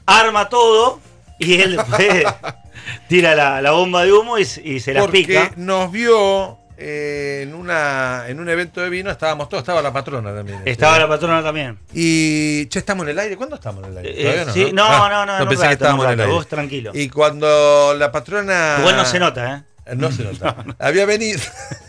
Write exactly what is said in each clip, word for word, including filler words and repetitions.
arma todo y él después tira la, la bomba de humo y, y se la pica. Porque nos vio eh, en una en un evento de vino, estábamos todos, estaba la patrona también. Estaba este, la patrona también. Y, che, ¿estamos en el aire? ¿Cuándo estamos en el aire? Eh, ¿Todavía no? sí, no, no, ah, no, no, no no pensé rato, que estábamos no en el rato, aire. vos tranquilo. Y cuando la patrona... Igual no se nota, ¿eh? No se nota. No, no. Había venido.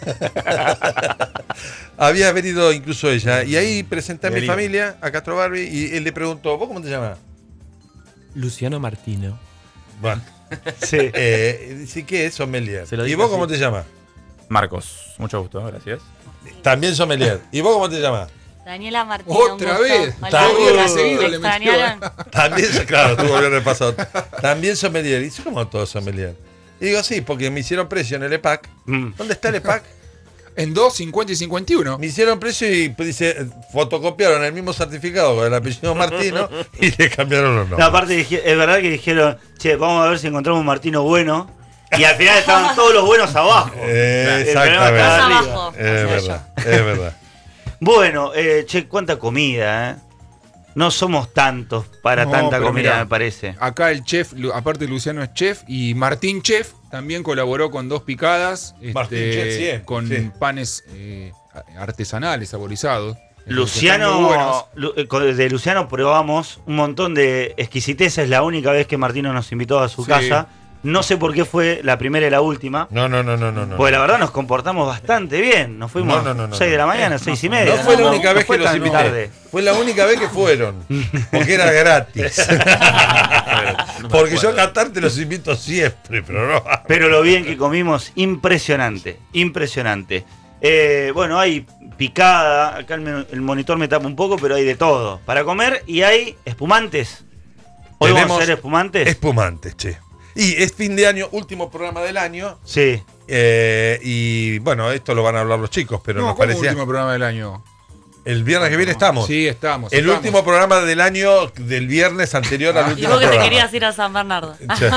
Había venido incluso ella. Y ahí presenté a mi familia, a Castro Barbie, y él le preguntó, ¿vos cómo te llamas? Luciano Martino. Bueno. Sí. Eh, dice, ¿qué es sommelier? ¿Y vos cómo te llamas? Marcos, mucho gusto, gracias. También sommelier. ¿Y vos cómo te llamas? Daniela Martino. Otra vez. También, seguido le metió. También, claro, tú volviendo el pasado. También sommelier. Dice, ¿cómo todo sommelier? Y digo, sí, porque me hicieron precio en el E P A C. Mm. ¿Dónde está el E P A C? En dos, cincuenta y cincuenta y uno. Me hicieron precio y dice, fotocopiaron el mismo certificado con el apellido Martino y le cambiaron los nombres. No, aparte, es verdad que dijeron, che, vamos a ver si encontramos un Martino bueno. Y al final estaban todos los buenos abajo. Eh, exactamente. Abajo. Es verdad, es verdad. Bueno, eh, che, cuánta comida, ¿eh? No somos tantos para No, tanta pero comida, mirá, me parece. Acá el chef, aparte Luciano es chef, y Martín Chef también colaboró con dos picadas, Martín este, Chef, sí, con sí. panes eh, artesanales, saborizados. Luciano, Lu- de Luciano probamos un montón de exquisiteces. La única vez que Martino nos invitó a su Sí. casa. No sé por qué fue la primera y la última. No, no, no, no, no. no. Porque la verdad nos comportamos bastante bien. Nos fuimos No, no, no, no, seis de la no. mañana, seis y media. No fue la No, única no vez fue que los tan invité. tarde. Fue la única vez que fueron. Porque era gratis. Porque yo a Qatar te los invito siempre, pero no. Pero lo bien que comimos, impresionante. Impresionante. Eh, bueno, hay picada. Acá el, el monitor me tapa un poco, pero hay de todo para comer. Y hay espumantes. ¿Hoy vamos a hacer espumantes? Espumantes, che. Y es fin de año, último programa del año. Sí. Eh, y bueno, esto lo van a hablar los chicos, pero no, nos ¿cómo parecía. último programa del año? El viernes que viene estamos. Sí, estamos. El estamos. último programa del año del viernes anterior al Y último vos que te programa. querías ir a San Bernardo.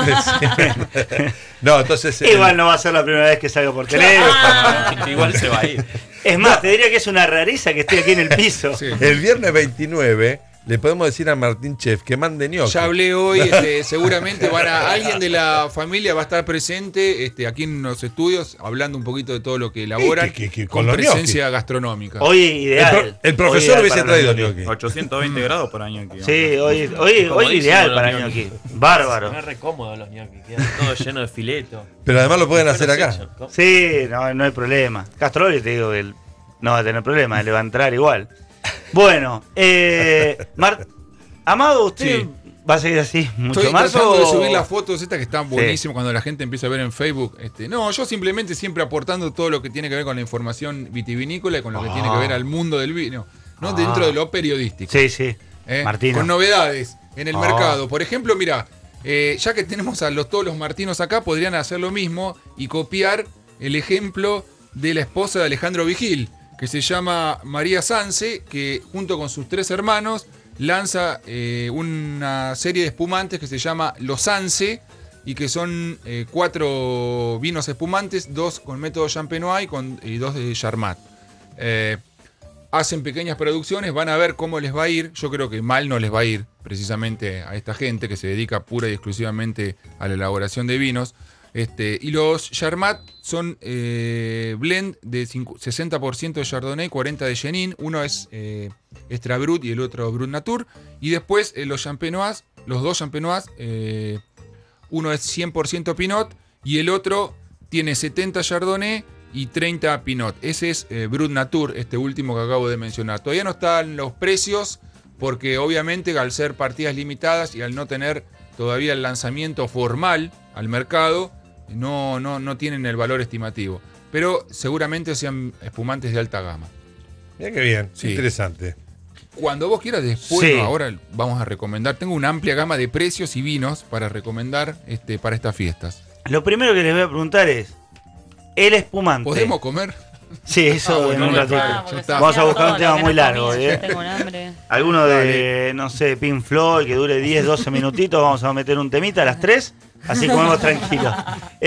No, entonces. Igual el, no va a ser la primera vez que salga por teléfono. Ah, igual se va a ir. Es más, te diría que es una rareza que esté aquí en el piso. Sí. el viernes veintinueve le podemos decir a Martín Chef que mande ñoqui. Ya hablé hoy, este, seguramente van a, alguien de la familia va a estar presente este, aquí en los estudios, hablando un poquito de todo lo que elaboran, Y que- que- que con, con los presencia gastronómica. Hoy El, ideal. pro- el Hoy profesor ideal hubiese para traído los ñoquis. ñoqui. ochocientos veinte grados para ñoqui. Sí, hoy, hoy, hoy ideal para ñoqui. Bárbaro. No es re cómodo los ñoquis, quedan todo lleno de fileto. Pero además lo pueden hacer acá. Sí, no, no hay problema. Castrol, te digo que él no va a tener problema, le va a entrar igual. Bueno, eh, Mar- Amado, ¿usted Sí. va a seguir así mucho Estoy más? tratando o... de subir las fotos estas que están Sí. buenísimas cuando la gente empieza a ver en Facebook. Este, no, yo simplemente siempre aportando todo lo que tiene que ver con la información vitivinícola y con lo que Ah. tiene que ver al mundo del vino, no Ah. dentro de lo periodístico. Sí, sí. ¿eh? Martino. Con novedades en el Ah. mercado. Por ejemplo, mira, eh, ya que tenemos a los, todos los Martinos acá, podrían hacer lo mismo y copiar el ejemplo de la esposa de Alejandro Vigil, que se llama María Sanse, que junto con sus tres hermanos lanza eh, una serie de espumantes que se llama Los Sanse y que son eh, cuatro vinos espumantes, dos con método Champenois y, con, y dos de Charmat. Eh, hacen pequeñas producciones, van a ver cómo les va a ir. Yo creo que mal no les va a ir precisamente a esta gente que se dedica pura y exclusivamente a la elaboración de vinos. Este, y los Charmat son eh, blend de sesenta por ciento de Chardonnay, cuarenta por ciento de Chenin. Uno es eh, Extra Brut y el otro Brut Natur. Y después eh, los Champenois, los dos Champenois, eh, uno es cien por ciento Pinot y el otro tiene setenta Chardonnay y treinta Pinot. Ese es eh, Brut Natur, este último que acabo de mencionar. Todavía no están los precios porque obviamente al ser partidas limitadas y al no tener todavía el lanzamiento formal al mercado, no, no, no tienen el valor estimativo. Pero seguramente sean espumantes de alta gama. Mira qué bien, Sí. interesante. Cuando vos quieras, después, Sí. no, ahora vamos a recomendar. Tengo una amplia gama de precios y vinos para recomendar este, para estas fiestas. Lo primero que les voy a preguntar es, el espumante. ¿Podemos comer? Sí, eso Ah, bueno, en un ya ratito. está, ya está. Vamos a buscar un Todo tema lo que muy no largo. comí, ¿eh? yo tengo un hambre. Alguno de, no sé, Pink Floyd, que dure diez, doce minutitos, vamos a meter un temita a las tres, así comemos tranquilos.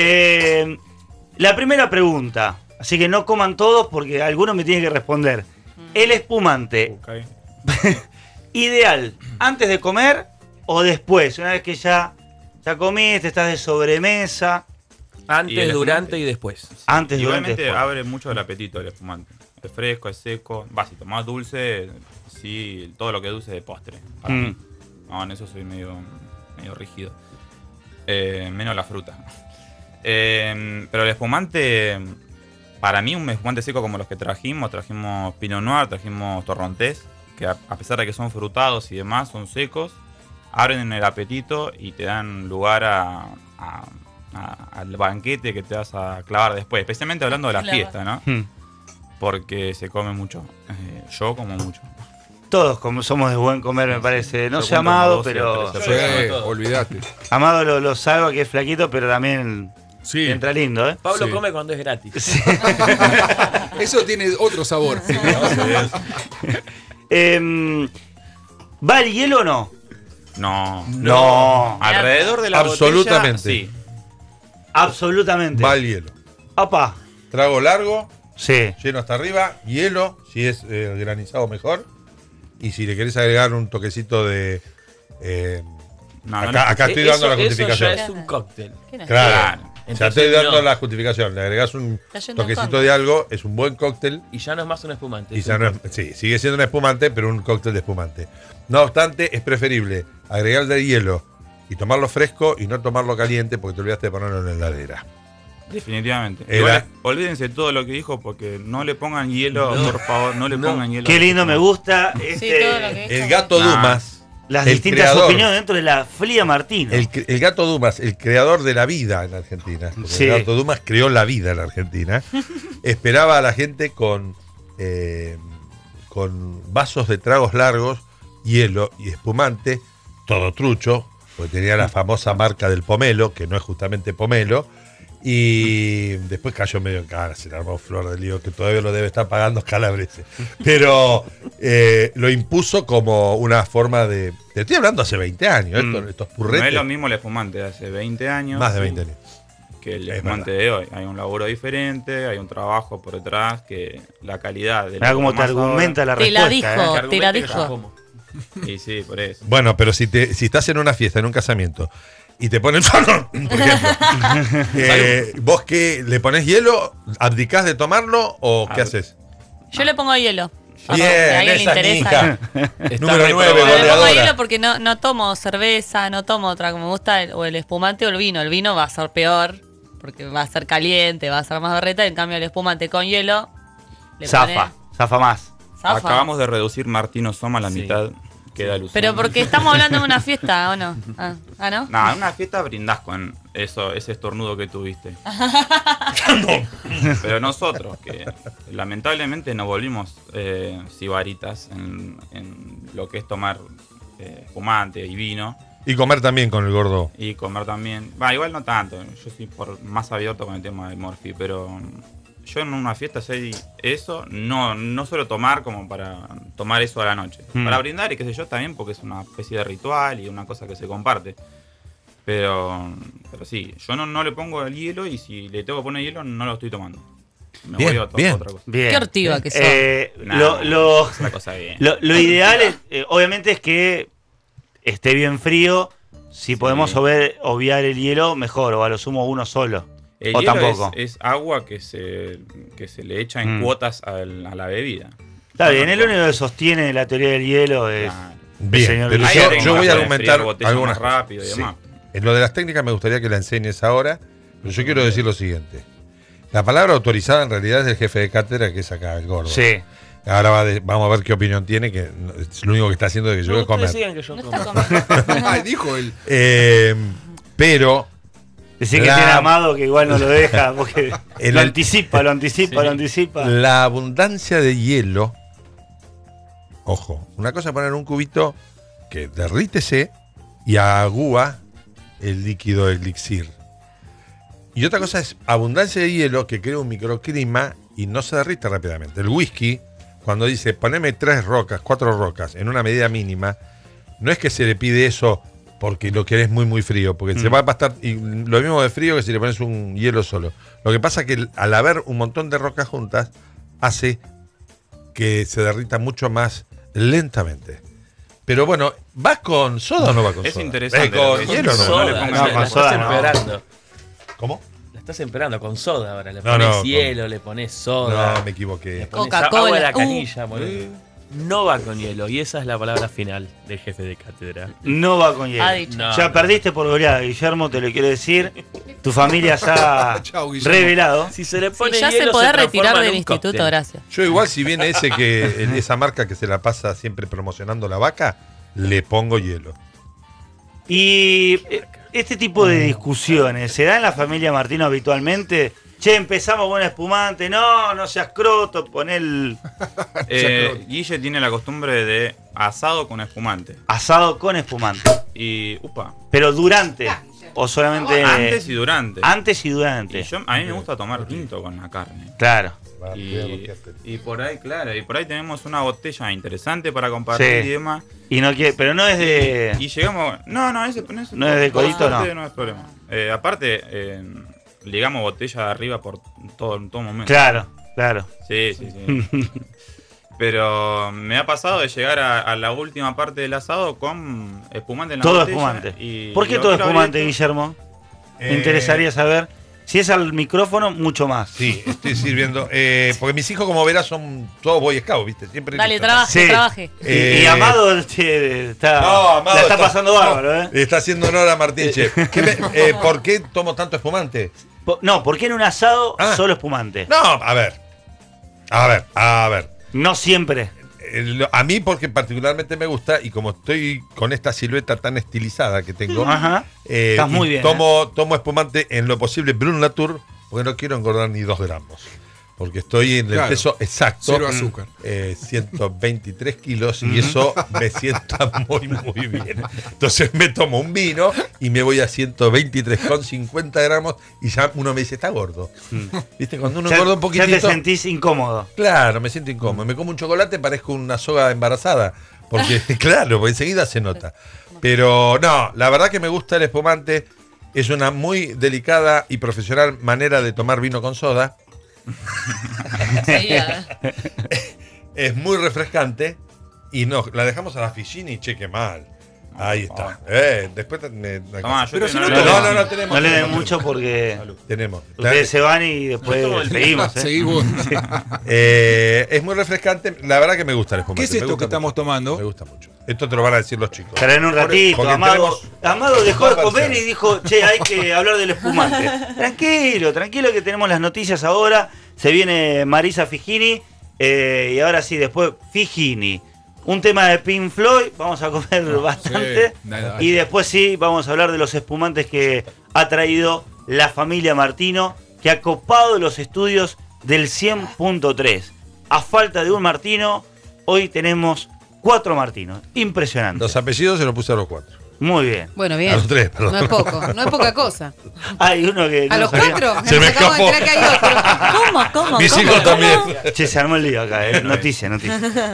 Eh, la primera pregunta, así que no coman todos porque alguno me tiene que responder. El espumante, Okay. ideal, antes de comer o después? Una vez que ya, ya comiste, estás de sobremesa. Antes, Y el durante espumante. y después. Antes, durante, Igualmente después. abre mucho el apetito el espumante. Es fresco, es seco. Va, si tomás dulce, sí, todo lo que es dulce de postre. Para Mm. mí. No, en eso soy medio, medio rígido. Eh, menos la fruta. Eh, pero el espumante, para mí, un espumante seco como los que trajimos, trajimos Pinot Noir, trajimos Torrontés, que a, a pesar de que son frutados y demás, son secos, abren el apetito y te dan lugar a, a- a- al banquete que te vas a clavar después, especialmente hablando de la Clavar. fiesta, ¿no? Mm. Porque se come mucho. Eh, yo como mucho. Todos como somos de buen comer, me parece. No Yo sé cuento Amado, como pero... doce o Sí, trece. olvídate. Amado lo, lo salva, que es flaquito, pero también Sí. entra lindo, ¿eh? Pablo Sí. come cuando es gratis. Eso tiene otro sabor. Em, ¿Va el hielo o no? No. No. Alrededor de la Absolutamente. botella, sí. Absolutamente. Va el hielo. Opa. Trago largo, Sí. lleno hasta arriba, hielo, si es eh, granizado mejor. Y si le querés agregar un toquecito de... eh, No, no acá, le- acá estoy Eso- dando la eso justificación. ya es un cóctel. ¿Qué no? Claro. Claro. O sea, Entonces, estoy dando no. la justificación. Le agregás un Está yendo en toquecito contra. de algo, es un buen cóctel. Y ya no es más un espumante. Y es ya un no es- cóctel. sí, sigue siendo un espumante, pero un cóctel de espumante. No obstante, es preferible agregarle hielo y tomarlo fresco y no tomarlo caliente porque te olvidaste de ponerlo en la heladera. Definitivamente. Era- Igual, olvídense todo lo que dijo porque no le pongan hielo, No. por favor, no le No. pongan hielo. Qué lindo, me gusta Sí, este, todo lo que El dijo. gato Nah. Dumas, las el distintas creador. opiniones dentro de la fría Martino. el, cre- el gato Dumas, el creador de la vida en Argentina. Porque Sí. El gato Dumas creó la vida en Argentina. Esperaba a la gente con, eh, con vasos de tragos largos, hielo y espumante, todo trucho, porque tenía la famosa marca del pomelo, que no es justamente pomelo. Y después cayó medio en cara, se le armó flor de lío, que todavía lo debe estar pagando Calabrese. Pero eh, lo impuso como una forma de... Te estoy hablando hace veinte años, Mm. estos, estos No purretes. es lo mismo el espumante de hace veinte años. Más de sí, veinte años. que el Es espumante de hoy. Hay un laburo diferente, hay un trabajo por detrás, que la calidad de Mirá cómo te argumenta la Te la respuesta. dijo. ¿eh? Que Te la argumente que dijo. yo como. ahora. Y sí, por eso. Bueno, pero si te si estás en una fiesta, en un casamiento, y te ponen por ejemplo, eh, ¿vos qué? ¿Le pones hielo? ¿Abdicás de tomarlo o qué Ab- haces? Yo le pongo hielo. Bien, Si a alguien le esa interesa. hija. Está Número reprobado. nueve, Pero le pongo goleadora. hielo porque no, no tomo cerveza, no tomo otra. Como me gusta el- o el espumante o el vino. El vino va a ser peor porque va a ser caliente, va a ser más berreta. En cambio, el espumante con hielo le Zafa, zafa más. pone- zafa. Acabamos de reducir Martino Soma a la Sí. mitad. Queda Luciano. Pero porque estamos hablando de una fiesta, ¿o no? Ah, ¿ah, no? No, en una fiesta brindás con eso, ese estornudo que tuviste. Pero nosotros, que lamentablemente nos volvimos eh, sibaritas en, en lo que es tomar eh, espumante y vino Y comer también con el gordo. y comer también. Va, igual no tanto, yo soy por más abierto con el tema del morfi, pero yo en una fiesta si hay eso, no, no suelo tomar como para tomar eso a la noche. Mm. Para brindar y qué sé yo también, porque es una especie de ritual y una cosa que se comparte. Pero, pero sí, yo no, no le pongo el hielo y si le tengo que poner hielo no lo estoy tomando. Me Bien, voy a otra, bien. otra cosa. Bien. Qué hortiva que sos. Eh, Nah, lo, lo- es una cosa bien. lo- lo ideal, es, eh, obviamente, es que esté bien frío. Si podemos obviar, obviar el hielo, mejor, o a lo sumo uno solo. El o hielo tampoco. Es, es agua que se, que se le echa en Mm. cuotas al- a la bebida. Está bien, No, el no, único que sostiene la teoría del hielo es... Claro. Bien, señor pero Hay yo, técnicas yo voy a para argumentar enfriar botellas algunas más rápido y cosas. demás. Sí. En lo de las técnicas me gustaría que la enseñes ahora, pero yo quiero decir lo siguiente. La palabra autorizada en realidad es del jefe de cátedra, que es acá, el gordo. Sí. Ahora va de- vamos a ver qué opinión tiene, que no- es lo único que está haciendo de que yo voy No, a comer. ustedes sigan que yo No como. está comiendo. Ay, dijo él. Eh, pero Decir que La- tiene Amado que igual no lo deja, porque El- lo anticipa, lo anticipa, Sí. lo anticipa. la abundancia de hielo, ojo, una cosa es poner un cubito que derrítese y agúa el líquido elixir. Y otra cosa es abundancia de hielo que crea un microclima y no se derrite rápidamente. El whisky, cuando dice poneme tres rocas, cuatro rocas en una medida mínima, no es que se le pide eso porque lo querés muy muy frío, porque se Mm. va a estar y lo mismo de frío que si le pones un hielo solo. Lo que pasa es que el- al haber un montón de rocas juntas hace que se derrita mucho más lentamente. Pero bueno, ¿vas con soda o no vas con Es soda? interesante ¿Eh, lo ¿Con que hielo o no? soda, No le pongas la- no, la con estás soda no. empeorando. ¿Cómo? La estás empeorando con soda ahora. Le No, pones no, hielo, con- le pones soda. No, me Le equivoqué. pones Coca-Cola. agua de la Uh. canilla, boludo. No va con hielo. Y esa es la palabra final del jefe de cátedra. No va con hielo. Ha dicho. No, ya no. perdiste por goleada, Guillermo, te lo quiero decir. Tu familia se ha Chau, Guillermo. revelado. Si se le Sí, pone ya hielo, se podés transforma retirar en del un instituto, cóctel. gracias. Yo igual, si viene ese que esa marca que se la pasa siempre promocionando la vaca, le pongo hielo. Y eh, este tipo de discusiones, ¿se da en la familia Martino habitualmente? Che, empezamos con espumante, no, no seas croto, pon el Eh, Guille tiene la costumbre de asado con espumante. asado con espumante. Y, upa, Pero durante, o solamente antes y durante. antes y durante. Y yo, a mí me gusta tomar tinto con la carne. Claro. Y, y por ahí, claro, y por ahí tenemos una botella interesante para compartir Sí. y demás. Y no quiere, pero no es de. Y llegamos. No, no, ese, no, ese- No es de por codito, suerte no. no es problema. Eh, aparte, eh, ligamos botella de arriba por todo, en todo momento. Claro, claro. Sí, sí, sí. Pero me ha pasado de llegar a, a la última parte del asado con espumante en la Todo botella. espumante. y ¿Por qué lo todo quiero espumante, abrir. Guillermo? Me Eh, interesaría saber. Si es al micrófono, mucho más. Sí, estoy sirviendo. Eh, porque mis hijos, como verás, son todos boy scouts, ¿viste? Siempre Dale, listos. trabaje, Sí. trabaje. Y- Eh, y Amado che, está, No, Amado la está, está- pasando bárbaro, ¿eh? Está haciendo honor a Martín Chef. ¿Qué me- eh, ¿Por qué tomo tanto espumante? Po- No, ¿por qué en un asado Ah. solo espumante? No, a ver. A ver, a ver. No siempre. Eh, lo- A mí porque particularmente me gusta y como estoy con esta silueta tan estilizada que tengo, Ajá. eh, Estás y muy bien, tomo, tomo espumante en lo posible Brun Latour porque no quiero engordar ni dos gramos. Porque estoy en el Claro. peso exacto. Cero azúcar. eh, ciento veintitrés kilos y eso me sienta muy, muy bien. Entonces me tomo un vino y me voy a ciento veintitrés con cincuenta gramos y ya uno me dice, está gordo. ¿Viste? Cuando uno Ya, engorda un ya poquitito. te sentís incómodo. Claro, me siento incómodo. Me como un chocolate, parezco una soga embarazada. Porque, claro, porque enseguida se nota. Pero no, la verdad que me gusta el espumante. Es una muy delicada y profesional manera de tomar vino con soda. Seguía. Es muy refrescante. Y no, la dejamos a la Ficini y cheque mal. Ahí está. Eh, después te- me- Tomá, yo Pero te- si no, no le- no, no, no tenemos. No le den tenemos, mucho porque Tenemos. ustedes se van y después No tomo el seguimos. ¿eh? Seguí vos. Eh, es muy refrescante. La verdad que me gusta el espumante. ¿Qué es me esto gusta que estamos mucho. tomando? Me gusta mucho. Esto te lo van a decir los chicos. Pero en un ratito, Porque Amado, tenemos- Amado dejó de dos comer y versiones. dijo, che, hay que hablar del espumante. Tranquilo, tranquilo que tenemos las noticias ahora. Se viene Marisa Figini eh, y ahora sí, después Figini. Un tema de Pink Floyd, vamos a comer bastante. sí, nada. Y después sí, vamos a hablar de los espumantes que ha traído la familia Martino, que ha copado los estudios del cien punto tres. A falta de un Martino, hoy tenemos cuatro Martinos. Impresionante. Los apellidos se los puse a los cuatro. Muy bien. Bueno, A bien. los tres, perdón. No es poco, no es poca cosa. Hay uno que. ¿A no los sabía. cuatro? Se me acabo de escapó. enterar que hay otro. ¿Cómo? ¿Cómo? Mis ¿Cómo? hijos también. Che, se armó el lío acá, eh. Noticia, noticia.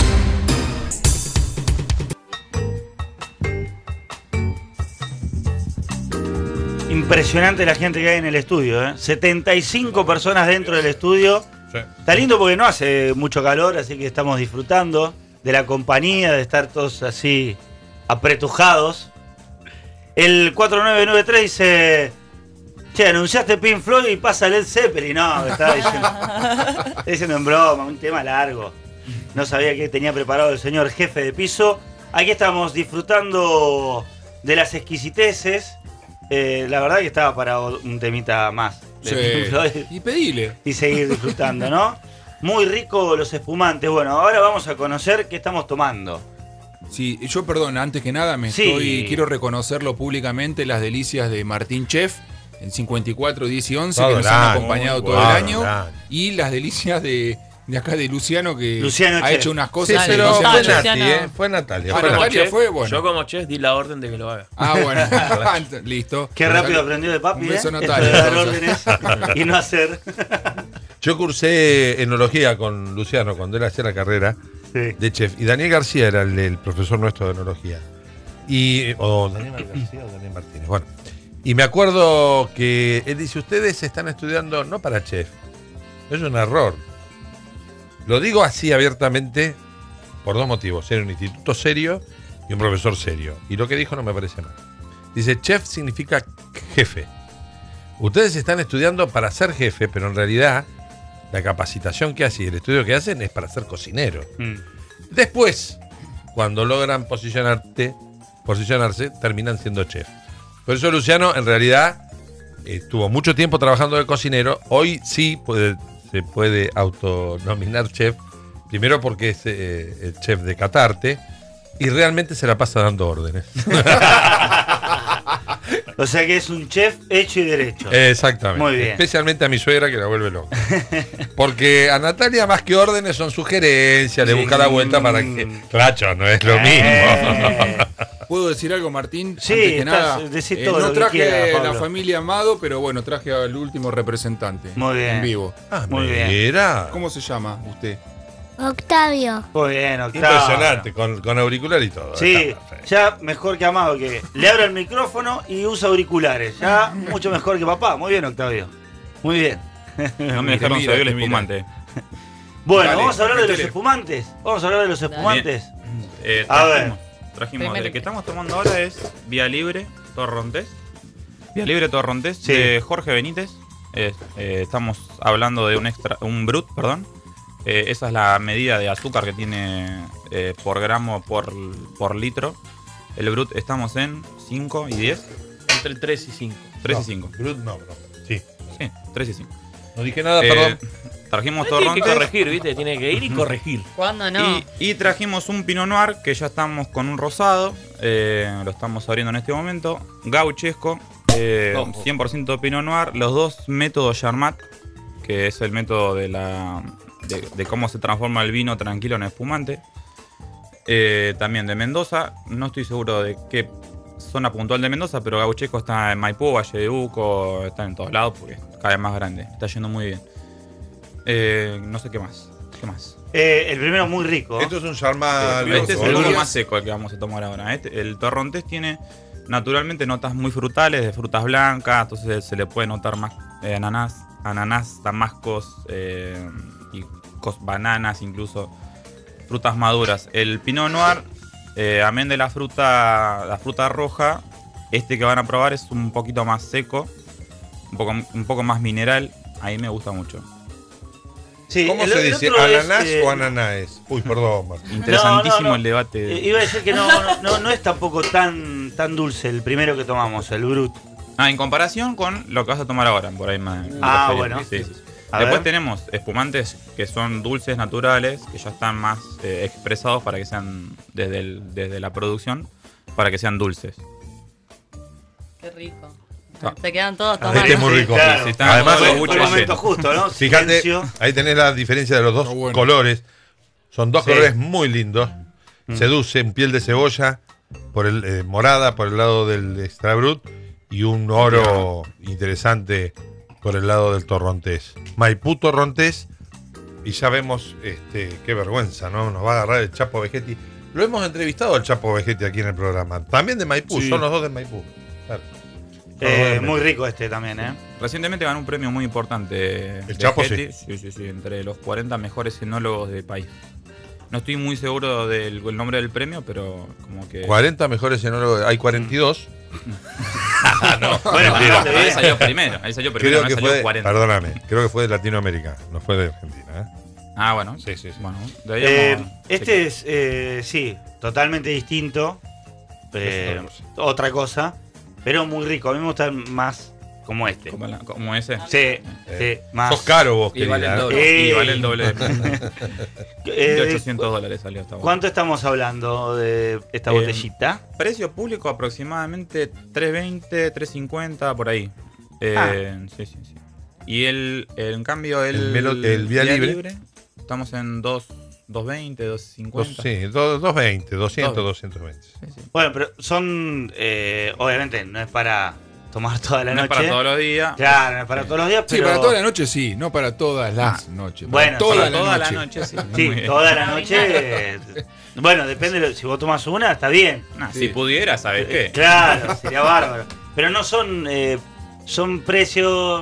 Impresionante la gente que hay en el estudio, ¿eh? setenta y cinco personas dentro del estudio. Sí. Está lindo porque no hace mucho calor, así que estamos disfrutando de la compañía, de estar todos así apretujados. El cuatro nueve nueve tres dice: che, anunciaste Pink Floyd y pasa Led Zeppelin. No, me estaba diciendo, estaba diciendo en broma, un tema largo. No sabía que tenía preparado el señor jefe de piso. Aquí estamos disfrutando de las exquisiteces. Eh, la verdad que estaba para un temita más de Sí. Pink Floyd Y pedile. y seguir disfrutando, ¿no? Muy rico los espumantes. Bueno, ahora vamos a conocer qué estamos tomando. Sí, yo perdón, antes que nada me Sí. estoy, quiero reconocerlo públicamente, las delicias de Martín Chef en cincuenta y cuatro, diez y once, Todo que el nos han año, acompañado muy todo bueno, el año, el año. y las delicias de, de acá de Luciano, que Luciano ha Chef. hecho unas Sí, cosas Dale, que pero no se han fue hecho. Luciano. Nati, ¿eh? Fue Natalia. Ah, Fue Natalia. Natalia. fue bueno. Yo como chef di la orden de que lo haga. Ah, bueno, listo. Qué rápido aprendió de papi, Un beso, ¿eh? Natalia, Esto de dar entonces. órdenes y no hacer. Yo cursé enología con Luciano cuando él hacía la carrera Sí. de chef. Y Daniel García era el, el profesor nuestro de enología. Y, o Daniel García o Daniel Martínez. Bueno. Y me acuerdo que él dice, ustedes están estudiando no para chef. Es un error. Lo digo así abiertamente por dos motivos. Era un instituto serio y y un profesor serio. Y lo que dijo no me parece mal. Dice, chef significa jefe. Ustedes están estudiando para ser jefe, pero en realidad la capacitación que hacen y el estudio que hacen es para ser cocinero. Mm. Después, cuando logran posicionarte, posicionarse, terminan siendo chef. Por eso Luciano, en realidad, estuvo mucho tiempo trabajando de cocinero. Hoy sí puede, se puede autonominar chef. Primero porque es eh, el chef de Catarte. Y realmente se la pasa dando órdenes. O sea que es un chef hecho y derecho. Exactamente. Muy bien. Especialmente a mi suegra que la vuelve loca. Porque a Natalia más que órdenes son sugerencias, le Sí. busca la vuelta para que... Claro, no es lo Eh. mismo. ¿Puedo decir algo, Martín? Sí, Antes que estás- nada, decí eh, todo no lo que traje quieras, a la Pablo. familia Amado, pero bueno, traje al último representante. Muy bien. En vivo. Ah, Muy bien. mira. ¿Cómo se llama usted? Octavio. Muy bien, Octavio. Impresionante, con, con auricular y todo. Sí, Está perfecto. ya mejor que Amado, que le abro el micrófono y usa auriculares. Ya mucho mejor que papá. Muy bien, Octavio. Muy bien. No me Mira, dejaron mira, subir el mira. espumante. Bueno, Dale, vamos a hablar de los métele. espumantes. Vamos a hablar de los espumantes. Eh, A trajimos, trajimos Primero el que que- estamos tomando ahora es Vía Libre Torrontés. Vía Libre Torrontés Sí. de Jorge Benítez. Es, eh, estamos hablando de un extra, un brut, perdón. Eh, esa es la medida de azúcar que tiene eh, por gramo por, por litro. El brut estamos en cinco y diez. Entre el tres y cinco. tres No, y cinco. Brut no, no. Sí. Sí, tres y cinco. No dije nada, Eh, perdón. Trajimos Tiene que Torrontés. corregir, ¿viste? Tiene que ir y corregir. ¿Cuándo no? Y, y trajimos un Pinot Noir que ya estamos con un rosado. eh, lo estamos abriendo en este momento. Gauchesco. eh, Ojo. cien por ciento Pinot Noir. Los dos métodos Charmat, que es el método de la de, de cómo se transforma el vino tranquilo en espumante. Eh, también de Mendoza. No estoy seguro de qué zona puntual de Mendoza, pero Gauchesco está en Maipú, Valle de Uco, está en todos lados porque es cada vez más grande. Está yendo muy bien. Eh, no sé qué más. ¿Qué más? Eh, el primero muy rico. Esto es un Charmat. Bien, Este es Loco, el ¿no? uno más seco el que vamos a tomar ahora. Este- el Torrontés tiene naturalmente notas muy frutales, de frutas blancas, entonces se le puede notar más eh, ananás, ananás, damascos eh, y cos- bananas incluso, frutas maduras. El Pinot Noir, eh, amén de la fruta, la fruta roja, este que van a probar es un poquito más seco, un poco, un poco más mineral, ahí me gusta mucho. Sí, ¿Cómo el- se el dice? otro es, ¿Ananás eh, o ananaes? Uy, perdón, Martín. Interesantísimo No, no, no. el debate. eh, Iba a decir que no, no, no, no es tampoco tan, tan dulce el primero que tomamos, el Brut. Ah, en comparación con lo que vas a tomar ahora, por ahí más. Ah, bueno. Sí, sí, sí. A Después ver. tenemos espumantes que son dulces naturales, que ya están más eh, expresados para que sean, desde, el- desde la producción, para que sean dulces. Qué rico. Ah. Se quedan todos Este tomando. es muy rico. Claro. Sí, están Además, todos fue, los fue el buches momento llenos. justo, ¿no? Fíjate, Silencio. ahí tenés la diferencia de los dos No, bueno. colores. Son dos Sí. colores muy lindos. Mm. Seducen piel de cebolla, por el eh, morada por el lado del extra brut y un oro interesante por el lado del torrontés. Maipú torrontés y ya vemos, este, qué vergüenza, ¿no? Nos va a agarrar el Chapo Vegetti. Lo hemos entrevistado al Chapo Vegetti aquí en el programa. También de Maipú, Sí. son los dos de Maipú. Claro. Son los dos Eh, de muy Maipú. rico este también, ¿eh? Recientemente ganó un premio muy importante. ¿El de Chapo, Getty. Sí, sí, sí, entre los cuarenta mejores enólogos del país. No estoy muy seguro del el nombre del premio, pero como que. cuarenta mejores enólogos, hay cuarenta y dos. Bueno, Bueno, bastante él bien. salió primero. Él salió primero, Creo no que salió fue, cuarenta. perdóname, creo que fue de Latinoamérica, no fue de Argentina. ¿eh? Ah, bueno. Sí, sí, sí. Bueno, de ahí Eh, vamos- este es, eh, sí, totalmente distinto. eh, Es otra cosa. otra cosa, pero muy rico. A mí me gusta más como este. Como, la- como ese. Sí, sí, más. Sos caro vos, Y vale el querida, ¿eh? doble. Eh, Y vale el doble de, eh, de ochocientos dólares salió hasta ahora. ¿Cuánto estamos hablando de esta Eh, botellita? Precio público aproximadamente tres veinte, tres cincuenta por ahí. Eh, Ah. Sí, sí, sí. Y el, el- en cambio el, El melo- el Vía Libre. estamos en dos veinte, dos Dos- cincuenta. sí, dos- doscientos veinte, doscientos, Dos. doscientos veinte. Sí, sí. Bueno, pero son, eh, obviamente, no es para tomar toda la No es noche. para todos los días. Claro, no es para todos los días, Sí, pero... para toda la noche sí, no para todas las noches. Para Bueno, toda, Para la, toda noche. la noche, sí. Sí, Muy bien. toda la noche. eh, Bueno, depende, de lo- si vos tomas una, está bien. Nah, Sí. Si pudiera, ¿sabes Eh, qué? Claro, sería bárbaro. Pero no son, eh, son precios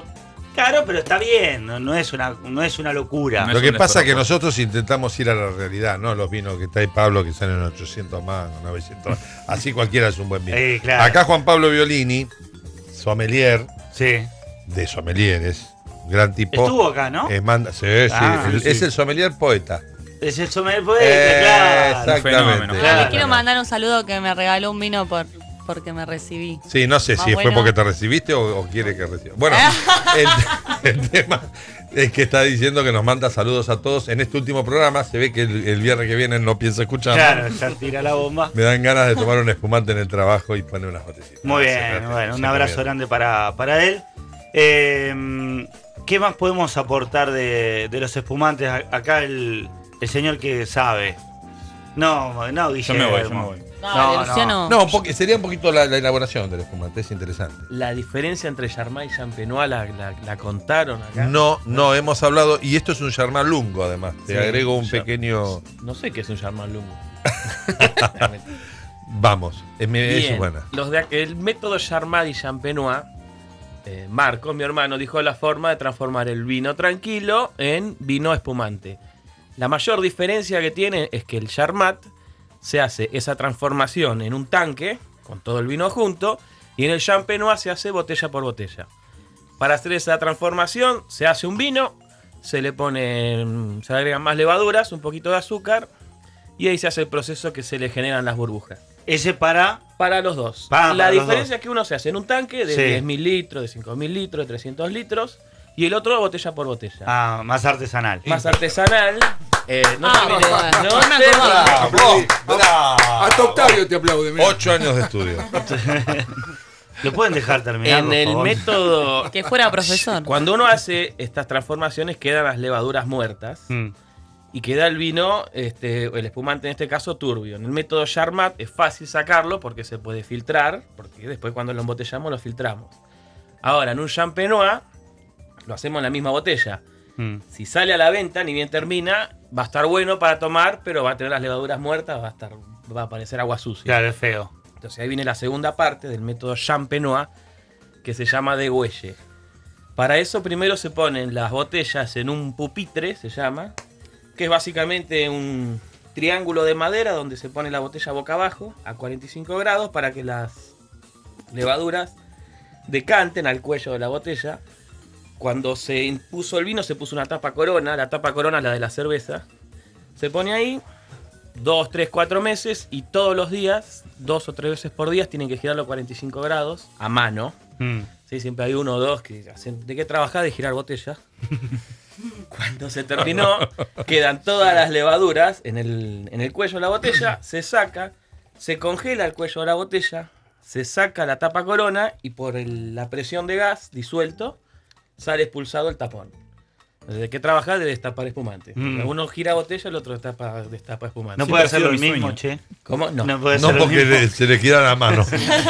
Caro, pero está bien, no, no es una, no es una locura. No Lo es que un pasa es que despropósito. nosotros intentamos ir a la realidad, ¿no? Los vinos que trae Pablo que salen ochocientos más, novecientos. Así cualquiera es un buen vino. Eh, claro. Acá Juan Pablo Violini, sommelier Sí. de sommelieres, gran tipo. Estuvo acá, ¿no? eh, manda, sí, sí, Ah, el- sí. es el sommelier poeta. Es el sommelier poeta, Eh, claro. Exactamente. fenómeno. Claro. Le quiero mandar un saludo que me regaló un vino por porque me recibí. Sí, no sé Más si fue bueno. porque te recibiste o, o quiere que reciba. Bueno, el, el tema es que está diciendo que nos manda saludos a todos en este último programa. Se ve que el, el viernes que viene no piensa escuchar. Claro, ya tira la bomba. Me dan ganas de tomar un espumante en el trabajo y poner unas botecitas. Muy bien, Siempre- bueno, un siempre abrazo bien. grande para, para él. Eh, ¿Qué más podemos aportar de, de los espumantes? A- Acá el, el señor que sabe. No, no, Yo Guillermo. me voy, yo me voy. Dale, Luciano. No, un poqu- sería un poquito la, la elaboración del espumante, es interesante. La diferencia entre Charmat y Champenois la, la- la contaron acá. No, no, hemos hablado, y esto es un Charmat lungo además. Te Sí, agrego un ya. pequeño. No sé qué es un Charmat lungo. Vamos, es, mi- es Bien, buena. los de, el método Charmat y Champenois, eh, Marco, mi hermano, dijo la forma de transformar el vino tranquilo en vino espumante. La mayor diferencia que tiene es que el Charmat se hace esa transformación en un tanque, con todo el vino junto, y en el Champenois se hace botella por botella. Para hacer esa transformación se hace un vino, se le ponen, se le agregan más levaduras, un poquito de azúcar, y ahí se hace el proceso que se le generan las burbujas. Ese para. Para los dos. Pa- la para los diferencia dos. es que uno se hace en un tanque de Sí. diez mil litros, de cinco mil litros, de trescientos litros, y el otro botella por botella. Ah, más artesanal. Más artesanal. eh, no Ah, termine- bueno. no No me termine- acordaba. ¡Bravo! ¡Bravo! Hasta Octavio te aplaude. mirá. Ocho años de estudio. ¿Lo pueden dejar terminar? En por el favor? método. Que fuera profesor. Cuando uno hace estas transformaciones, quedan las levaduras muertas. Mm. Y queda el vino, este, el espumante en este caso, turbio. En el método Charmat es fácil sacarlo porque se puede filtrar, porque después cuando lo embotellamos lo filtramos. Ahora, en un Champenois lo hacemos en la misma botella. Mm. Si sale a la venta, ni bien termina, va a estar bueno para tomar, pero va a tener las levaduras muertas, va a estar, va a parecer agua sucia. Claro, es feo. Entonces ahí viene la segunda parte del método Champenois, que se llama degüelle. Para eso primero se ponen las botellas en un pupitre, se llama, que es básicamente un triángulo de madera donde se pone la botella boca abajo a cuarenta y cinco grados para que las levaduras decanten al cuello de la botella. Cuando se impuso el vino se puso una tapa corona, la tapa corona es la de la cerveza. Se pone ahí dos, tres, cuatro meses y todos los días, dos o tres veces por día, tienen que girarlo a cuarenta y cinco grados a mano. Mm. Sí, siempre hay uno o dos que hacen de qué trabajar de girar botella. Cuando se terminó, quedan todas las levaduras en el, en el cuello de la botella, se saca, se congela el cuello de la botella, se saca la tapa corona y por el- la presión de gas disuelto sale expulsado el tapón. Entonces, ¿de qué trabajar? De destapar espumante. Mm. Uno gira botella, el otro destapa, destapa espumante. No Siempre puede ha hacerlo sido el mi mismo, sueño. che. ¿Cómo? No. No puede No ser porque el mismo. le- se le quiera la mano.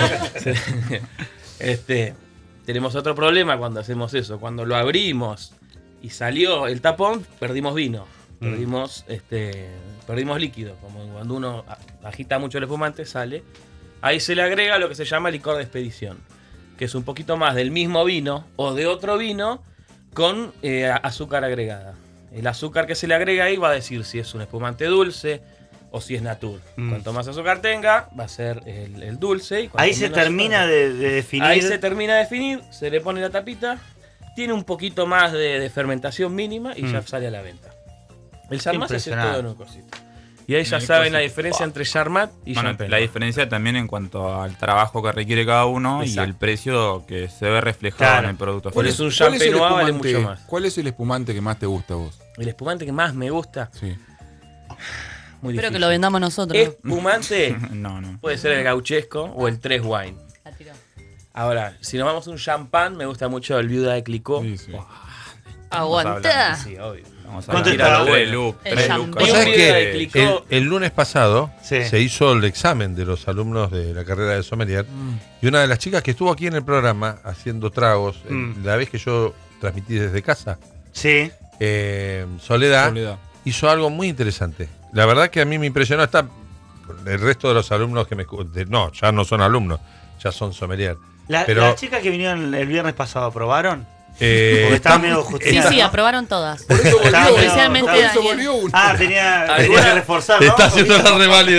Este, tenemos otro problema cuando hacemos eso. Cuando lo abrimos y salió el tapón, perdimos vino. Mm. Perdimos, este, perdimos líquido. Como cuando uno a- agita mucho el espumante, sale. Ahí se le agrega lo que se llama licor de expedición, que es un poquito más del mismo vino o de otro vino con eh, a- azúcar agregada. El azúcar que se le agrega ahí va a decir si es un espumante dulce o si es natur. Mm. Cuanto más azúcar tenga, va a ser el, el dulce. Y cuanto Ahí se menos termina azúcar- de, de definir. Ahí se termina de definir, se le pone la tapita, tiene un poquito más de, de fermentación mínima y Mm. ya sale a la venta. El Charmat se hace Impresionante. todo en un cosito. Y ahí ya En el saben la cosito. diferencia entre Charmat y Bueno, Champenois. la diferencia también en cuanto al trabajo que requiere cada uno Exacto. y el precio que se ve reflejado Claro. en el producto Por final. eso un ¿Cuál es el Champenois vale espumante- mucho más. ¿Cuál es el espumante que más te gusta a vos? El espumante que más me gusta, Sí. muy Espero difícil. que lo vendamos nosotros. Espumante No, no. puede ser el gauchesco o el tres wine. La tiró. Ahora, si nos vamos a un champán, me gusta mucho el Viuda de Clicquot. Sí, sí. Aguanta. Sí, obvio. Vamos a ¿Cuánto hablar está? de tres look, El tres champán. look. ¿Vos Y un sabés Viuda de que el, Clicquot. el lunes pasado Sí. se hizo el examen de los alumnos de la carrera de sommelier y una de las chicas que estuvo aquí en el programa haciendo tragos, en Mm. la vez que yo transmití desde casa, Sí. eh, Soledad, Soledad. hizo algo muy interesante. La verdad que a mí me impresionó. Está el resto de los alumnos que me escu- de- no, ya no son alumnos, ya son sommelier. La, Pero- Las chicas que vinieron el viernes pasado, ¿aprobaron? Eh, Porque estaba está- medio Sí, justificado. sí, aprobaron todas. Por eso Estaba volvió, medio- Especialmente por eso Daniel. volvió uno. Ah, tenía, tenía ¿Alguna? que reforzar, ¿no? Está haciendo la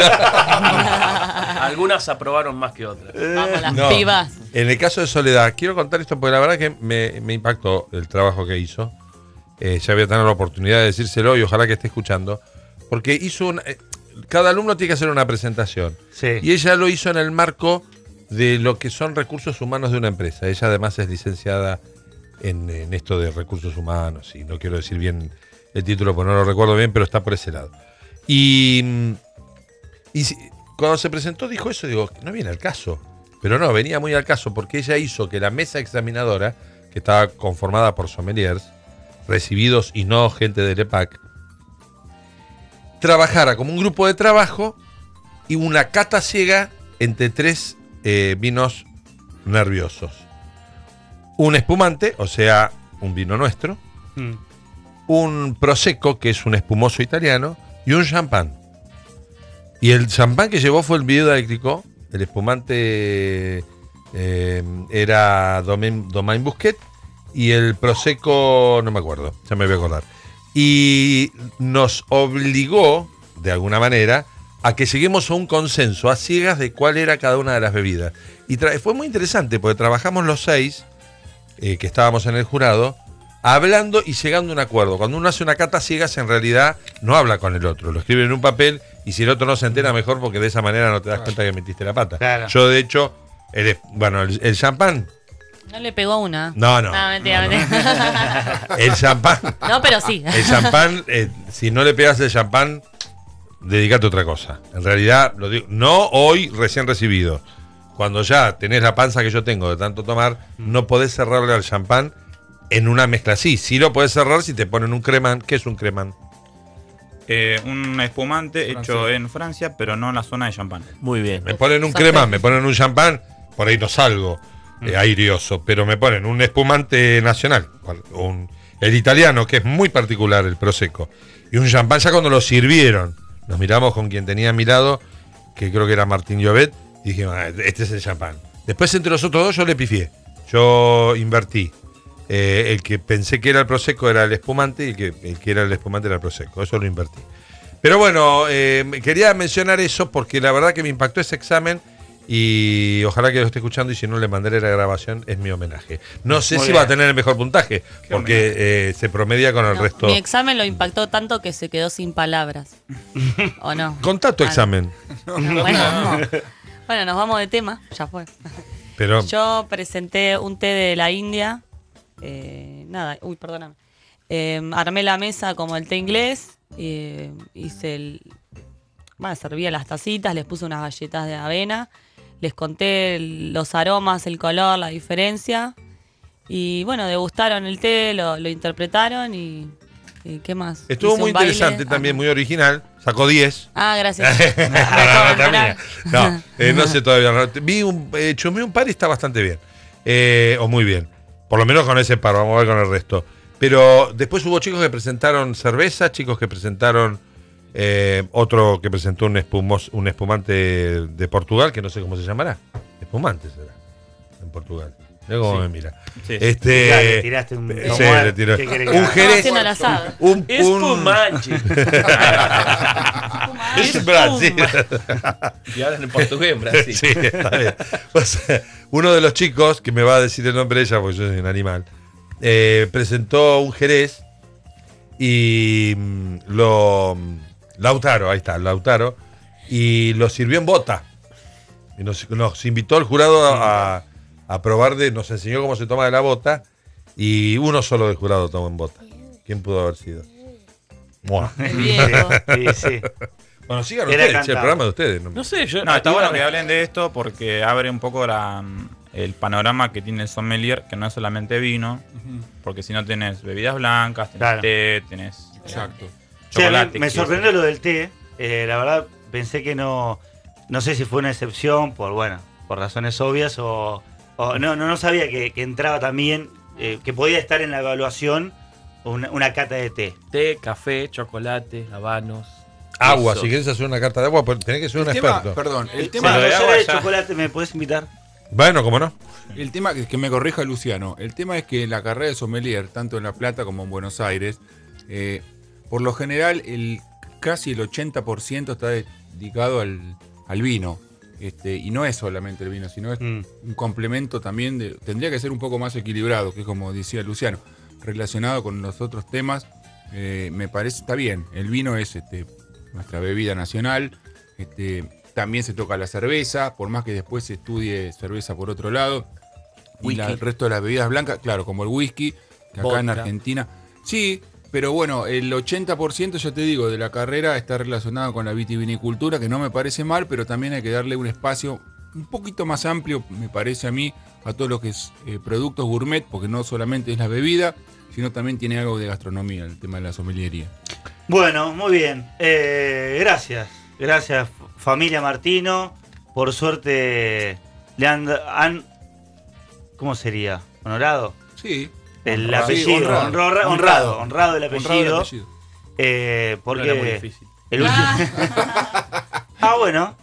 reválida. Algunas aprobaron más que otras. Vamos, las No, pibas. En el caso de Soledad, quiero contar esto porque la verdad que me, me impactó el trabajo que hizo. Eh, ya voy a tener la oportunidad de decírselo y ojalá que esté escuchando. Porque hizo una, eh, cada alumno tiene que hacer una presentación. Sí. Y ella lo hizo en el marco de lo que son recursos humanos de una empresa. Ella además es licenciada en, en esto de recursos humanos. Y no quiero decir bien el título porque no lo recuerdo bien, pero está por ese lado. Y, mm, y si- cuando se presentó dijo eso, digo, no viene al caso. Pero no, venía muy al caso porque ella hizo que la mesa examinadora, que estaba conformada por sommeliers, recibidos y no gente del E P A C, trabajara como un grupo de trabajo y una cata ciega entre tres eh, vinos nerviosos. Un espumante, o sea, un vino nuestro, Mm. un prosecco, que es un espumoso italiano, y un champán. Y el champán que llevó fue el Biodáctico, el espumante eh, era Domaine, Domaine Bousquet, y el prosecco, no me acuerdo, ya me voy a acordar. Y nos obligó, de alguna manera, a que lleguemos a un consenso a ciegas de cuál era cada una de las bebidas. Y tra- fue muy interesante porque trabajamos los seis, eh, que estábamos en el jurado, hablando y llegando a un acuerdo. Cuando uno hace una cata ciegas, en realidad no habla con el otro, lo escribe en un papel y si el otro no se entera, mejor, porque de esa manera no te das cuenta que metiste la pata. Claro. Yo, de hecho, el, bueno, el, el champán, No le pegó una. no, no. No, mentira, no, no. mentira. El champán, No, pero sí. el champán, eh, si no le pegas el champán, dedicate a otra cosa. En realidad, lo digo, no hoy recién recibido. Cuando ya tenés la panza que yo tengo de tanto tomar, no podés cerrarle al champán en una mezcla así. Sí lo podés cerrar si te ponen un cremant. ¿Qué es un cremant? Eh, un espumante Francés. hecho en Francia, pero no en la zona de champán. Muy bien. Me ponen un Sos cremant, fe- me ponen un champán, por ahí no salgo eh, airioso, pero me ponen un espumante nacional, cual- un- el italiano, que es muy particular, el prosecco, y un champán. Ya cuando lo sirvieron, nos miramos con quien tenía a mi lado, que creo que era Martín Llobet, y dije, "Ah, este es el champán". Después, entre los otros dos, yo le pifié, yo invertí. Eh, el que pensé que era el prosecco era el espumante, y el que, el que era el espumante era el prosecco, eso lo invertí. Pero bueno, eh, quería mencionar eso porque la verdad que me impactó ese examen y ojalá que lo esté escuchando y si no le mandaré la grabación, es mi homenaje. No sé Muy si bien. va a tener el mejor puntaje porque eh, se promedia con el No, resto. mi examen lo impactó tanto que se quedó sin palabras. ¿O no? Contá tu Ah, examen, Bueno, bueno, nos vamos de tema, ya fue. pero Yo presenté un té de la India. eh, nada, uy, perdóname. Eh, armé la mesa como el té inglés. eh, hice el. Bueno, servía las tacitas, les puse unas galletas de avena. Les conté el- los aromas, el color, la diferencia. Y bueno, degustaron el té, lo, lo interpretaron y. y ¿qué más? estuvo Hice muy un baile. interesante Ah, también, no. muy original. Sacó diez. Ah, gracias. No, Me no, acabo de no, está enterar. bien. No, eh, no sé todavía. no. Vi un, eh, chumé un par y está bastante bien. Eh, o muy bien. Por lo menos con ese par, vamos a ver con el resto. Pero después hubo chicos que presentaron cerveza, chicos que presentaron eh, otro que presentó un, espumos, un espumante de Portugal, que no sé cómo se llamará. Espumante será, en Portugal. Mira cómo me mira. Sí. Este, Ya, le tiraste un- eh, como sí, al- le tiró. ¿qué querés que Un haga? Estaba jerez. haciendo el asado. Un, un, Espumante. es Brasil. Y hablan en portugués en Brasil. Sí, está bien. O sea, uno de los chicos, que me va a decir el nombre de ella, porque yo soy un animal, eh, presentó un jerez y mm, lo. Lautaro, ahí está, Lautaro, y lo sirvió en bota. Y nos, nos invitó el jurado a, a- a probar, de, nos enseñó cómo se toma de la bota, y uno solo del jurado tomó en bota. ¿Quién pudo haber sido? Mua. El viejo. Sí, sí. Bueno, sigan Era ustedes, che, el cantado. programa de ustedes. ¿no? No sé, yo. No, está iba bueno a- que hablen de esto porque abre un poco la, el panorama que tiene el sommelier, que no es solamente vino, porque si no tenés bebidas blancas, tenés Claro. té, tenés Exacto. Sí, a mí chocolate. me queso. sorprendió lo del té. eh, la verdad, pensé que no. No sé si fue una excepción por, bueno, por razones obvias o. o no, no, no sabía que, que entraba también, eh, que podía estar en la evaluación una, una cata de té. Té, café, chocolate, habanos. Agua, queso. si quieres hacer una carta de agua, pues tenés que ser un El tema, experto. perdón, el Sí, tema lo de yo agua de ya- chocolate, ¿me puedes invitar? Bueno, ¿cómo no? El tema, que me corrija Luciano, el tema es que la carrera de sommelier, tanto en La Plata como en Buenos Aires, eh, por lo general el casi el ochenta por ciento está dedicado al, al vino. Este, y no es solamente el vino, sino es Mm. un complemento también, de, tendría que ser un poco más equilibrado, que es como decía Luciano, relacionado con los otros temas, eh, me parece, está bien, el vino es este, nuestra bebida nacional, este, también se toca la cerveza, por más que después se estudie cerveza por otro lado, y la- el resto de las bebidas blancas, claro, como el whisky, que acá en Vodka. Argentina, sí, pero bueno, el ochenta por ciento, ya te digo, de la carrera está relacionado con la vitivinicultura, que no me parece mal, pero también hay que darle un espacio un poquito más amplio, me parece a mí, a todo lo que es eh, productos gourmet, porque no solamente es la bebida, sino también tiene algo de gastronomía, el tema de la sommeliería. Bueno, muy bien. Eh, gracias. Gracias, f- familia Martino. Por suerte le han, han- ¿cómo sería? ¿Honorado? Sí. El Honrado. apellido. Sí, honrado. honrado, honrado, honrado, honrado el apellido. Honrado el apellido. Eh, No era muy porque difícil. el último... Ah, bueno.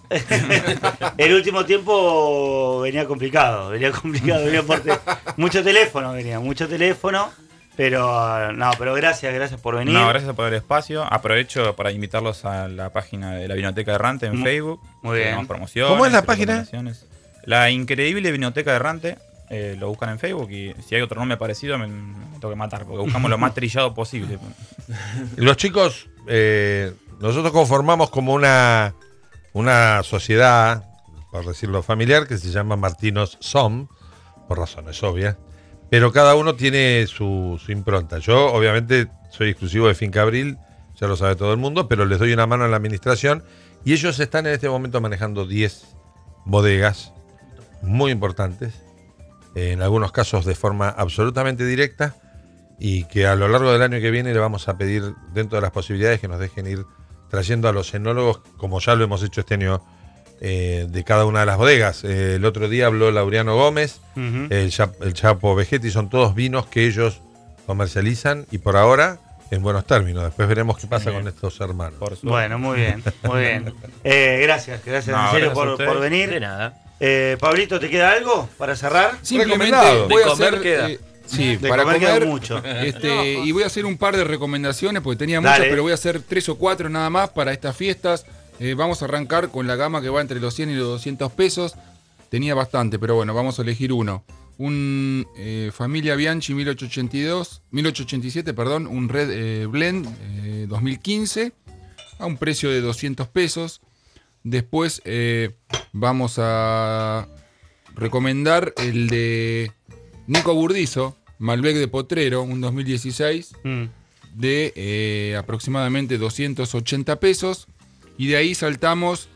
El último tiempo venía complicado, venía complicado, venía por te- mucho teléfono, venía, mucho teléfono, pero no, pero gracias, gracias por venir. No, gracias por el espacio. Aprovecho para invitarlos a la página de la Vinoteca Errante en Mu- Facebook. muy bien. Tenemos promociones. ¿Cómo es la y página? recomendaciones. La increíble Vinoteca Errante. Eh, lo buscan en Facebook y si hay otro nombre parecido me, me tengo que matar porque buscamos lo más trillado posible. Los chicos, eh, nosotros conformamos como una, una sociedad, por decirlo familiar, que se llama Martinos Som, por razones obvias, pero cada uno tiene su, su impronta. Yo, obviamente, soy exclusivo de Finca Abril, ya lo sabe todo el mundo, pero les doy una mano en la administración y ellos están en este momento manejando diez bodegas muy importantes, en algunos casos de forma absolutamente directa, y que a lo largo del año que viene le vamos a pedir, dentro de las posibilidades, que nos dejen ir trayendo a los enólogos, como ya lo hemos hecho este año, eh, de cada una de las bodegas. Eh, el otro día habló Laureano Gómez, Ujú. el, Chap- el Chapo Vegetti, son todos vinos que ellos comercializan y por ahora en buenos términos. Después veremos qué pasa Bien. con estos hermanos. Por suerte. Bueno, muy bien, muy bien. Eh, gracias, gracias No, en serio gracias a por, ustedes. por De venir. nada. Eh, Pablito, ¿te queda algo para cerrar? Simplemente Recomendado. voy De a comer hacer, queda. eh, sí, De para comer queda comer, mucho. este, y voy a hacer un par de recomendaciones, porque tenía Dale. muchas, pero voy a hacer tres o cuatro nada más para estas fiestas. Eh, vamos a arrancar con la gama que va entre los cien y los doscientos pesos. Tenía bastante, pero bueno, vamos a elegir uno. Un eh, Familia Bianchi mil ochocientos ochenta y dos, mil ochocientos ochenta y siete, perdón, un Red eh, Blend eh, dos mil quince a un precio de doscientos pesos. Después eh, vamos a recomendar el de Nico Burdizo, Malbec de Potrero, un dos mil dieciséis, Mm. de eh, aproximadamente doscientos ochenta pesos. Y de ahí saltamos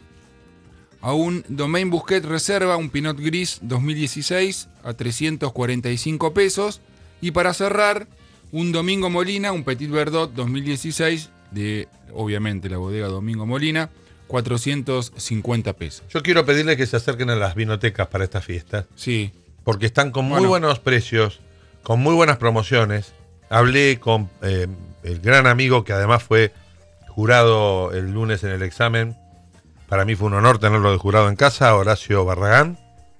a un Domaine Busquet Reserva, un Pinot Gris dos mil dieciséis, a trescientos cuarenta y cinco pesos. Y para cerrar, un Domingo Molina, un Petit Verdot dos mil dieciséis, de obviamente la bodega Domingo Molina, cuatrocientos cincuenta pesos. Yo quiero pedirles que se acerquen a las vinotecas para esta fiesta, Sí, porque están con muy Bueno. buenos precios, con muy buenas promociones. Hablé con eh, el gran amigo que además fue jurado el lunes en el examen. Para mí fue un honor tenerlo de jurado en casa, Horacio Barragán,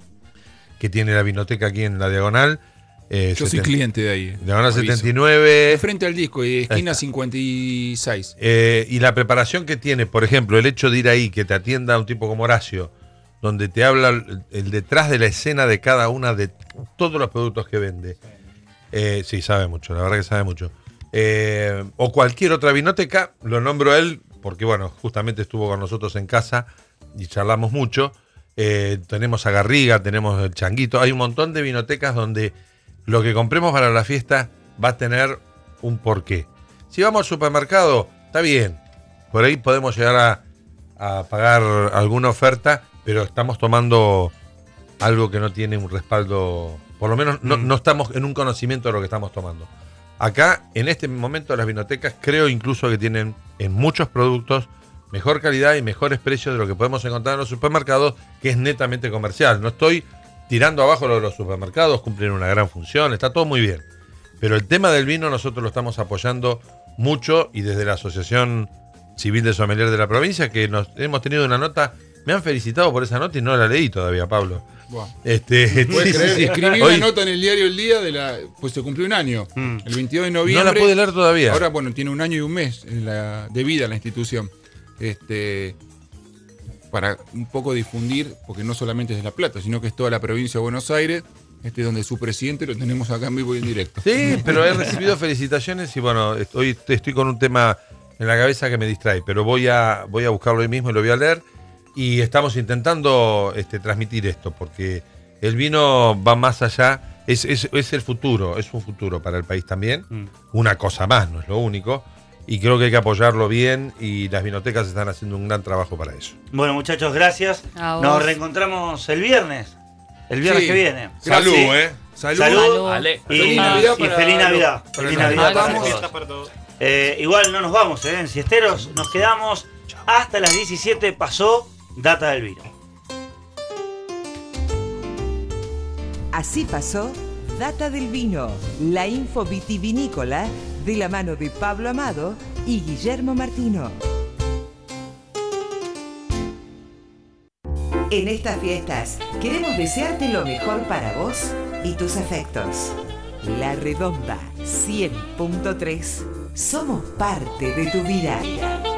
que tiene la vinoteca aquí en la Diagonal. eh, yo soy seten- cliente de ahí. Diagonal aviso. setenta y nueve. De frente al disco, y Ahí esquina está. cincuenta y seis. Eh, y la preparación que tiene, por ejemplo, el hecho de ir ahí, que te atienda un tipo como Horacio, donde te habla el, el detrás de la escena de cada una de todos los productos que vende. Eh, sí, sabe mucho, la verdad que sabe mucho. Eh, o cualquier otra vinoteca, lo nombro a él, porque bueno, justamente estuvo con nosotros en casa y charlamos mucho. Eh, tenemos a Garriga, tenemos el Changuito, hay un montón de vinotecas donde lo que compremos para la fiesta va a tener un porqué. Si vamos al supermercado, está bien, por ahí podemos llegar a, a pagar alguna oferta, pero estamos tomando algo que no tiene un respaldo, por lo menos no, Mm. no estamos en un conocimiento de lo que estamos tomando. Acá, en este momento, las vinotecas creo incluso que tienen en muchos productos mejor calidad y mejores precios de lo que podemos encontrar en los supermercados, que es netamente comercial. No estoy tirando abajo lo de los supermercados, cumplen una gran función, está todo muy bien. Pero el tema del vino nosotros lo estamos apoyando mucho, y desde la Asociación Civil de Sommelier de la provincia, que nos hemos tenido una nota Me han felicitado por esa nota y no la leí todavía, Pablo. Buah. Este, ¿Puedes sí, creer? sí, sí. Escribí Hoy una nota en el diario El Día de la. Pues se cumplió un año. Mm. El veintidós de no noviembre. la pude leer todavía. Ahora, bueno, tiene un año y un mes en la, de vida la institución. Este. Para un poco difundir, porque no solamente es de La Plata, sino que es toda la provincia de Buenos Aires, este donde su presidente lo tenemos acá en vivo y en directo. Sí, pero he recibido felicitaciones y bueno, hoy estoy con un tema en la cabeza que me distrae, pero voy a, voy a buscarlo hoy mismo y lo voy a leer. Y estamos intentando este, transmitir esto, porque el vino va más allá, es, es, es el futuro, es un futuro para el país también. Mm. Una cosa más, no es lo único. Y creo que hay que apoyarlo bien y las vinotecas están haciendo un gran trabajo para eso. Bueno, muchachos, gracias. A Nos vos. reencontramos el viernes. El viernes Sí. que viene. Salud, Sí. ¿eh? Salud. Salud. Ale. Y, Feliz Navidad y para feliz los- Navidad. para Feliz los Navidad que para vamos. todos. Eh, igual no nos vamos, ¿eh? En Siesteros nos quedamos hasta las diecisiete. Pasó Data del Vino. Así pasó Data del Vino, la info vitivinícola de la mano de Pablo Amado y Guillermo Martino. En estas fiestas queremos desearte lo mejor para vos y tus afectos. La Redonda cien punto tres. Somos parte de tu vida.